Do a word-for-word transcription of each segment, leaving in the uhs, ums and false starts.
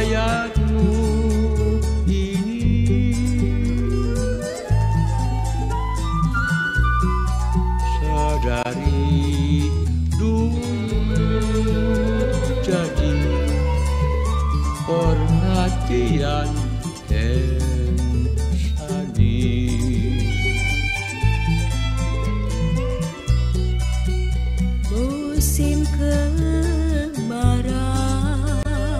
riwayatmu ini sedari dulu jadi perhatian dan sani. Musim kemarau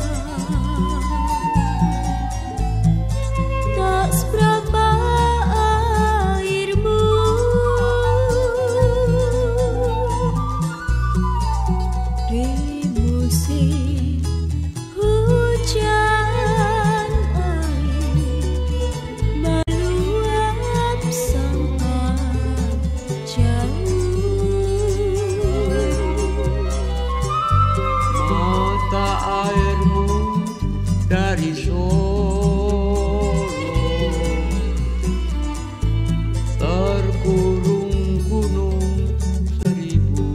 tak seberapa airmu, di musim hujan air meluap sampai jauh. Mata airmu dari Solo terkurung gunung seribu.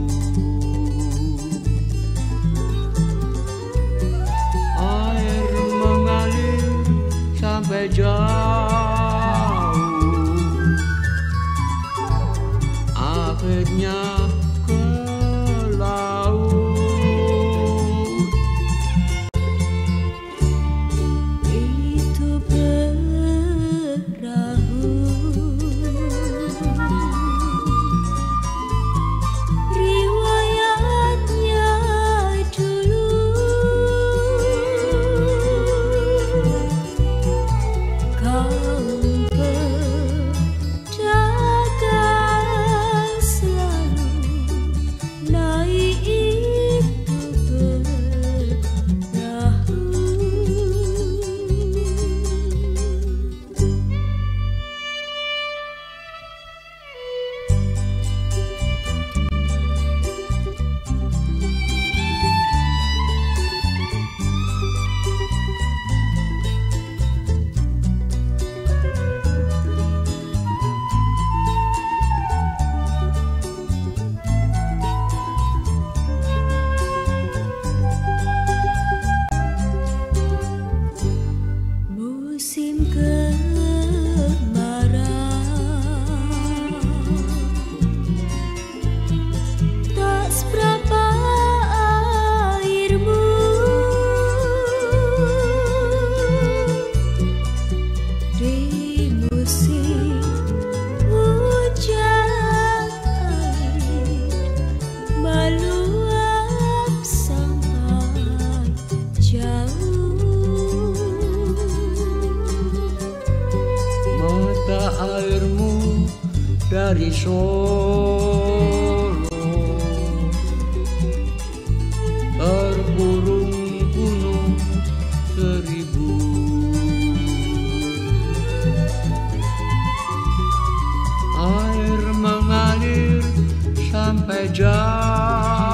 Air mengalir sampai jauh, akhirnya ke laut. Itu perahu riwayatnya dulu, kaum pedagang selalu naik itu perahu. Musim kemarau tak seberapa airmu, di musim hujan air meluap sampai jauh. Mata airmu dari Solo terkurung gunung seribu. Air mengalir sampai jauh,